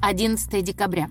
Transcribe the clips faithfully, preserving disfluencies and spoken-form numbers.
одиннадцатого декабря.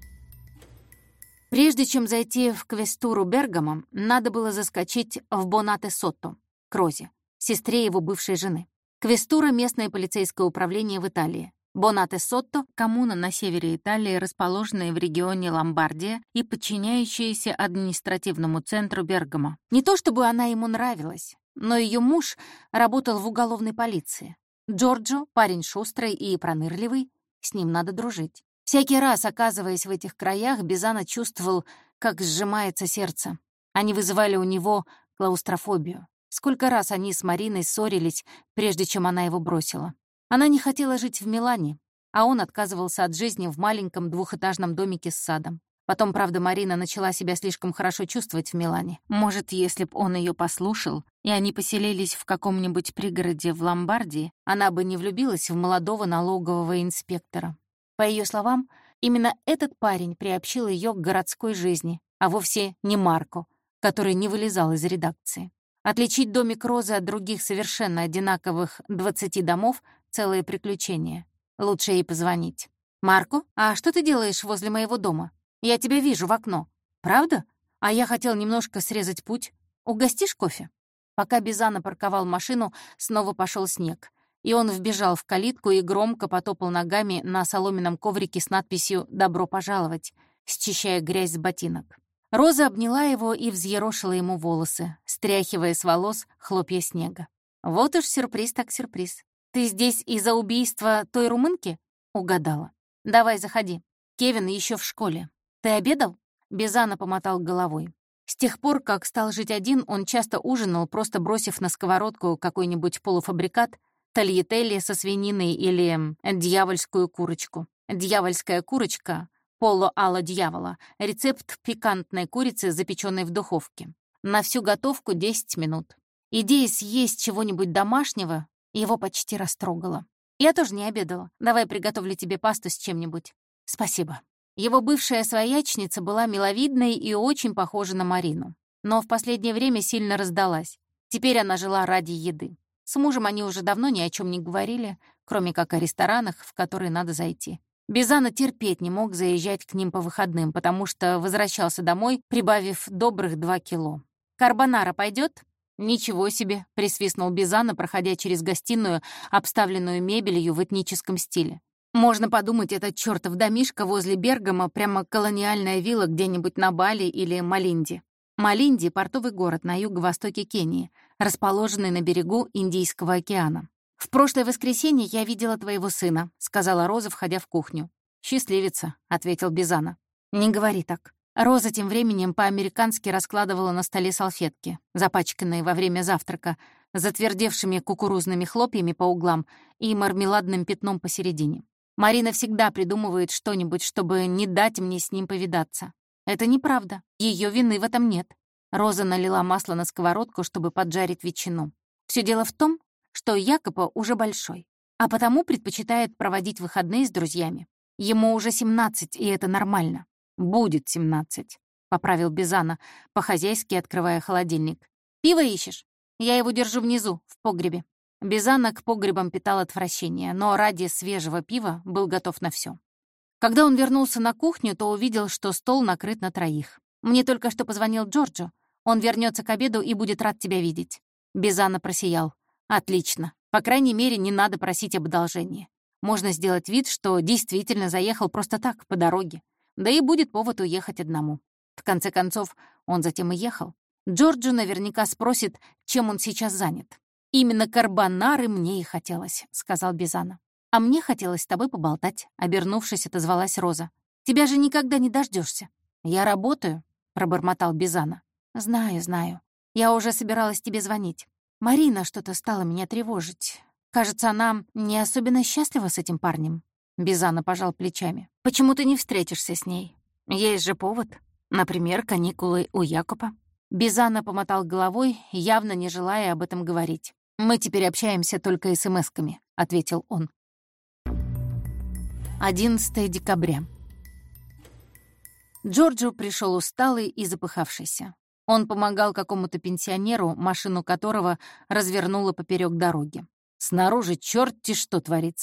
Прежде чем зайти в квестуру Бергамо, надо было заскочить в Бонате-Сотто, к Розе, сестре его бывшей жены. Квестура — местное полицейское управление в Италии. Бонате-Сотто — коммуна на севере Италии, расположенная в регионе Ломбардия и подчиняющаяся административному центру Бергамо. Не то чтобы она ему нравилась, но ее муж работал в уголовной полиции. Джорджо — парень шустрый и пронырливый, с ним надо дружить. Всякий раз, оказываясь в этих краях, Бизано чувствовал, как сжимается сердце. Они вызывали у него клаустрофобию. Сколько раз они с Мариной ссорились, прежде чем она его бросила. Она не хотела жить в Милане, а он отказывался от жизни в маленьком двухэтажном домике с садом. Потом, правда, Марина начала себя слишком хорошо чувствовать в Милане. Может, если б он ее послушал, и они поселились в каком-нибудь пригороде в Ломбардии, она бы не влюбилась в молодого налогового инспектора. По ее словам, именно этот парень приобщил ее к городской жизни, а вовсе не Марко, который не вылезал из редакции. Отличить домик Розы от других совершенно одинаковых двадцати домов — целое приключение. Лучше ей позвонить. «Марко, а что ты делаешь возле моего дома? Я тебя вижу в окно. Правда? А я хотел немножко срезать путь. Угостишь кофе?» Пока Бизано парковал машину, снова пошел снег, и он вбежал в калитку и громко потопал ногами на соломенном коврике с надписью «Добро пожаловать», счищая грязь с ботинок. Роза обняла его и взъерошила ему волосы, стряхивая с волос хлопья снега. «Вот уж сюрприз так сюрприз. Ты здесь из-за убийства той румынки?» «Угадала. Давай, заходи. Кевин еще в школе. Ты обедал?» Бизано помотал головой. С тех пор, как стал жить один, он часто ужинал, просто бросив на сковородку какой-нибудь полуфабрикат, тольятелли со свининой или дьявольскую курочку. Дьявольская курочка — поло алла дьявола, рецепт пикантной курицы, запеченной в духовке. На всю готовку десять минут. Идея съесть чего-нибудь домашнего его почти растрогала. «Я тоже не обедала. Давай приготовлю тебе пасту с чем-нибудь». «Спасибо». Его бывшая своячница была миловидной и очень похожа на Марину. Но в последнее время сильно раздалась. Теперь она жила ради еды. С мужем они уже давно ни о чем не говорили, кроме как о ресторанах, в которые надо зайти. Бизано терпеть не мог заезжать к ним по выходным, потому что возвращался домой, прибавив добрых два кило. «Карбонара пойдет? «Ничего себе», — присвистнул Бизано, проходя через гостиную, обставленную мебелью в этническом стиле. «Можно подумать, этот чёртов домишко возле Бергамо прямо колониальная вилла где-нибудь на Бали или Малинди». Малинди — портовый город на юго-востоке Кении, расположенный на берегу Индийского океана. «В прошлое воскресенье я видела твоего сына», — сказала Роза, входя в кухню. «Счастливица», — ответил Бизано. «Не говори так». Роза тем временем по-американски раскладывала на столе салфетки, запачканные во время завтрака, затвердевшими кукурузными хлопьями по углам и мармеладным пятном посередине. «Марина всегда придумывает что-нибудь, чтобы не дать мне с ним повидаться. Это неправда. Ее вины в этом нет». Роза налила масло на сковородку, чтобы поджарить ветчину. Все дело в том, что Якопо уже большой, а потому предпочитает проводить выходные с друзьями. Ему уже семнадцать, и это нормально. «Будет семнадцать», — поправил Бизано, по-хозяйски открывая холодильник. «Пиво ищешь? Я его держу внизу, в погребе». Бизано к погребам питал отвращение, но ради свежего пива был готов на все. Когда он вернулся на кухню, то увидел, что стол накрыт на троих. «Мне только что позвонил Джорджо. Он вернется к обеду и будет рад тебя видеть». Бизано просиял. «Отлично. По крайней мере, не надо просить об одолжении. Можно сделать вид, что действительно заехал просто так, по дороге. Да и будет повод уехать одному». В конце концов, он затем и ехал. Джорджо наверняка спросит, чем он сейчас занят. «Именно карбонары мне и хотелось», — сказал Бизано. «А мне хотелось с тобой поболтать», — обернувшись, отозвалась Роза. «Тебя же никогда не дождешься. «Я работаю», — пробормотал Бизано. «Знаю, знаю. Я уже собиралась тебе звонить. Марина что-то стала меня тревожить. Кажется, она не особенно счастлива с этим парнем». Бизано пожал плечами. «Почему ты не встретишься с ней? Есть же повод. Например, каникулы у Якопа». Бизано помотал головой, явно не желая об этом говорить. «Мы теперь общаемся только эсэмэсками», — ответил он. одиннадцатого декабря. Джорджо пришел усталый и запыхавшийся. Он помогал какому-то пенсионеру, машину которого развернуло поперек дороги. «Снаружи чёрт-те что творится.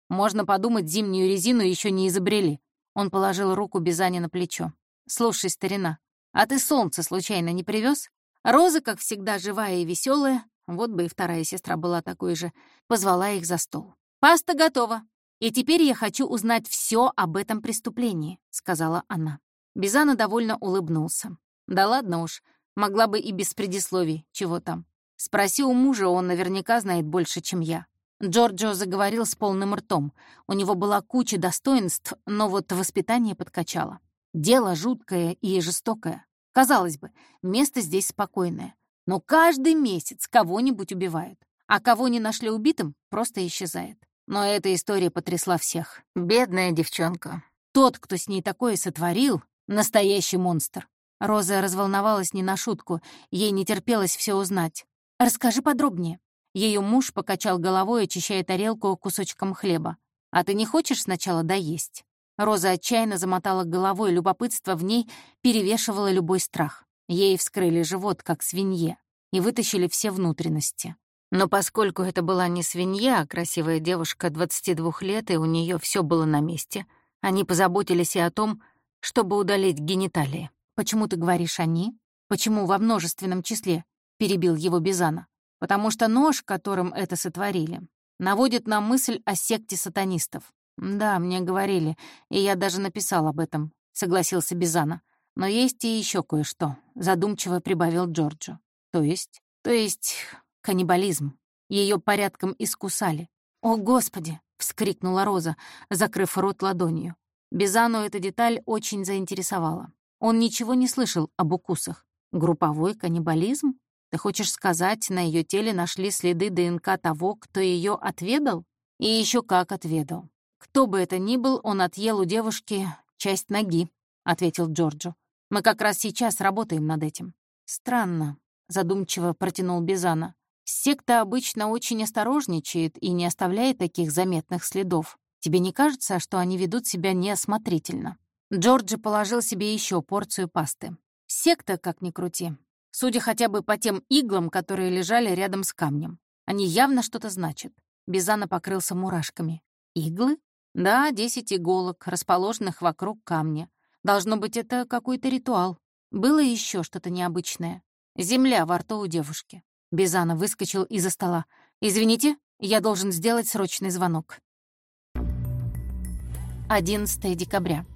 Можно подумать, зимнюю резину еще не изобрели». Он положил руку Бизане на плечо. «Слушай, старина, а ты солнце случайно не привез? Роза, как всегда, живая и веселая, вот бы и вторая сестра была такой же, позвала их за стол. «Паста готова, и теперь я хочу узнать все об этом преступлении», — сказала она. Бизана довольно улыбнулся. «Да ладно уж, могла бы и без предисловий, чего там. Спроси у мужа, он наверняка знает больше, чем я». Джорджио заговорил с полным ртом. У него была куча достоинств, но вот воспитание подкачало. Дело жуткое и жестокое. Казалось бы, место здесь спокойное. Но каждый месяц кого-нибудь убивают. А кого не нашли убитым, просто исчезает. Но эта история потрясла всех. Бедная девчонка. Тот, кто с ней такое сотворил, настоящий монстр. Роза разволновалась не на шутку. Ей не терпелось все узнать. «Расскажи подробнее». Ее муж покачал головой, очищая тарелку кусочком хлеба. «А ты не хочешь сначала доесть?» Роза отчаянно замотала головой, любопытство в ней перевешивало любой страх. Ей вскрыли живот, как свинье, и вытащили все внутренности. Но поскольку это была не свинья, а красивая девушка двадцати двух лет, и у нее все было на месте, они позаботились и о том, чтобы удалить гениталии. «Почему ты говоришь «они»? Почему во множественном числе?» — перебил его Бизана. «Потому что нож, которым это сотворили, наводит на мысль о секте сатанистов». «Да, мне говорили, и я даже написал об этом», — согласился Бизана. «Но есть и еще кое-что», — задумчиво прибавил Джорджо. «То есть?» «То есть каннибализм. Ее порядком искусали». «О, Господи!» — вскрикнула Роза, закрыв рот ладонью. Бизану эта деталь очень заинтересовала. Он ничего не слышал об укусах. «Групповой каннибализм? Ты хочешь сказать, на ее теле нашли следы ДНК того, кто ее отведал? И еще как отведал. Кто бы это ни был, он отъел у девушки часть ноги», — ответил Джорджо. «Мы как раз сейчас работаем над этим». «Странно», — задумчиво протянул Бизана. «Секта обычно очень осторожничает и не оставляет таких заметных следов. Тебе не кажется, что они ведут себя неосмотрительно?» Джорджи положил себе еще порцию пасты. «Секта, как ни крути. Судя хотя бы по тем иглам, которые лежали рядом с камнем. Они явно что-то значат». Бизана покрылся мурашками. «Иглы?» «Да, десять иголок, расположенных вокруг камня. Должно быть, это какой-то ритуал. Было еще что-то необычное. Земля во рту у девушки». Бизана выскочил из-за стола. «Извините, я должен сделать срочный звонок». одиннадцатого декабря.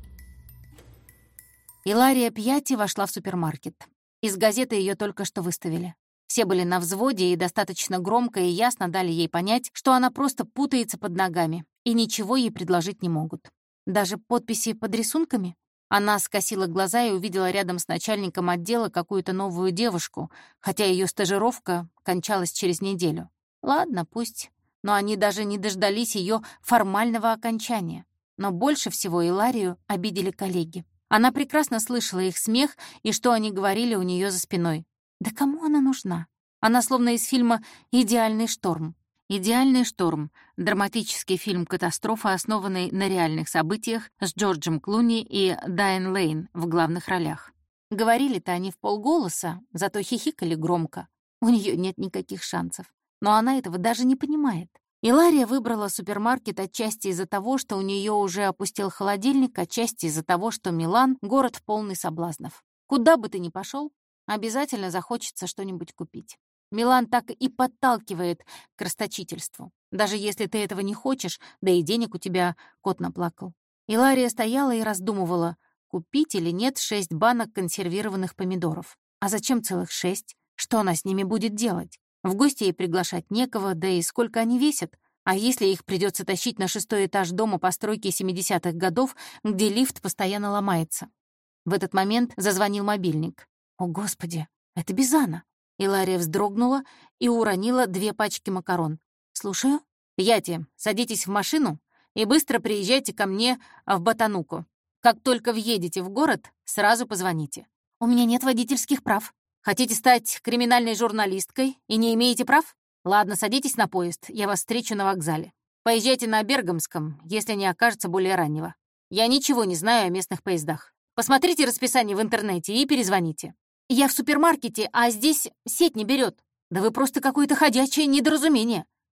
Илария Пьяти вошла в супермаркет. Из газеты ее только что выставили. Все были на взводе и достаточно громко и ясно дали ей понять, что она просто путается под ногами, и ничего ей предложить не могут. Даже подписи под рисунками? Она скосила глаза и увидела рядом с начальником отдела какую-то новую девушку, хотя ее стажировка кончалась через неделю. Ладно, пусть. Но они даже не дождались ее формального окончания. Но больше всего Иларию обидели коллеги. Она прекрасно слышала их смех и что они говорили у нее за спиной. Да кому она нужна? Она словно из фильма «Идеальный шторм». «Идеальный шторм» — драматический фильм-катастрофа, основанный на реальных событиях с Джорджем Клуни и Дайан Лейн в главных ролях. Говорили-то они в полголоса, зато хихикали громко. У нее нет никаких шансов. Но она этого даже не понимает. Илария выбрала супермаркет отчасти из-за того, что у нее уже опустел холодильник, отчасти из-за того, что Милан — город полный соблазнов. Куда бы ты ни пошел, обязательно захочется что-нибудь купить. Милан так и подталкивает к расточительству. Даже если ты этого не хочешь, да и денег у тебя кот наплакал. Илария стояла и раздумывала, купить или нет шесть банок консервированных помидоров. А зачем целых шесть? Что она с ними будет делать? В гости ей приглашать некого, да и сколько они весят. А если их придется тащить на шестой этаж дома постройки семидесятых годов, где лифт постоянно ломается? В этот момент зазвонил мобильник. О, Господи, это Бизана. Илария вздрогнула и уронила две пачки макарон. «Слушаю». «Пьяти, садитесь в машину и быстро приезжайте ко мне в Ботануку. Как только въедете в город, сразу позвоните». «У меня нет водительских прав». «Хотите стать криминальной журналисткой и не имеете прав? Ладно, садитесь на поезд, я вас встречу на вокзале. Поезжайте на Бергамском, если не окажется более раннего. Я ничего не знаю о местных поездах. Посмотрите расписание в интернете и перезвоните». «Я в супермаркете, а здесь сеть не берет. Да вы просто какое-то ходячее недоразумение.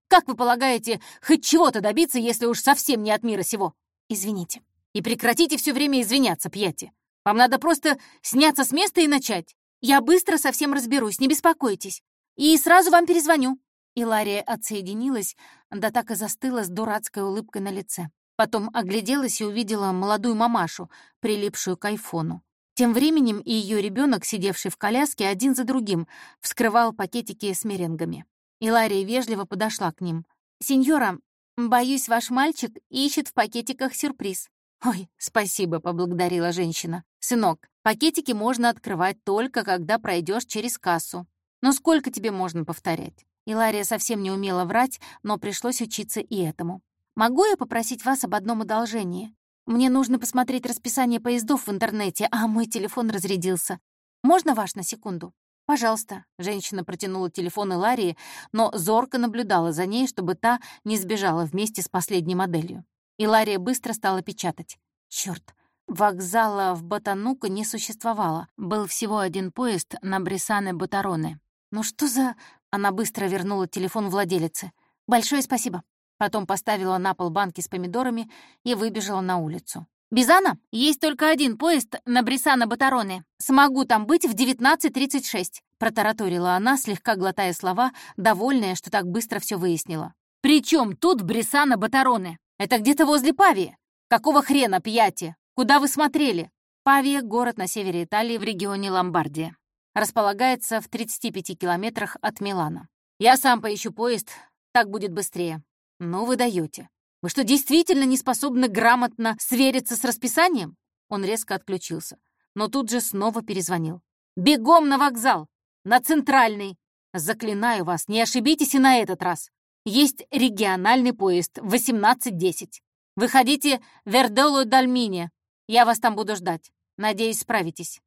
Как вы полагаете, хоть чего-то добиться, если уж совсем не от мира сего? Извините. И прекратите все время извиняться, Пьяти. Вам надо просто сняться с места и начать. Я быстро совсем разберусь, не беспокойтесь. И сразу вам перезвоню». Илария отсоединилась, да так и застыла с дурацкой улыбкой на лице. Потом огляделась и увидела молодую мамашу, прилипшую к айфону. Тем временем и ее ребенок, сидевший в коляске, один за другим, вскрывал пакетики с меренгами. Илария вежливо подошла к ним. «Сеньора, боюсь, ваш мальчик ищет в пакетиках сюрприз». «Ой, спасибо», — поблагодарила женщина. «Сынок, пакетики можно открывать только, когда пройдешь через кассу. Но сколько тебе можно повторять?» Илария совсем не умела врать, но пришлось учиться и этому. «Могу я попросить вас об одном одолжении? Мне нужно посмотреть расписание поездов в интернете, а мой телефон разрядился. Можно ваш на секунду?» «Пожалуйста». Женщина протянула телефон Иларии, но зорко наблюдала за ней, чтобы та не сбежала вместе с последней моделью. Илария быстро стала печатать. Чёрт, вокзала в Ботанука не существовало. Был всего один поезд на Бресане-Ботароне. «Ну что за...» Она быстро вернула телефон владелице. «Большое спасибо». Потом поставила на пол банки с помидорами и выбежала на улицу. «Бизана, есть только один поезд на Бресано-Ботароне. Смогу там быть в девятнадцать тридцать шесть», протараторила она, слегка глотая слова, довольная, что так быстро все выяснила. «При чем тут Бресано-Ботароне? Это где-то возле Павии. Какого хрена, Пьяти? Куда вы смотрели?» Павия — город на севере Италии в регионе Ломбардия. Располагается в тридцати пяти километрах от Милана. «Я сам поищу поезд, так будет быстрее». «Ну вы даете. Вы что, действительно не способны грамотно свериться с расписанием?» Он резко отключился, но тут же снова перезвонил. «Бегом на вокзал! На Центральный! Заклинаю вас, не ошибитесь и на этот раз. Есть региональный поезд в восемнадцать десять. Выходите в Верделло-Дальмине. Я вас там буду ждать. Надеюсь, справитесь».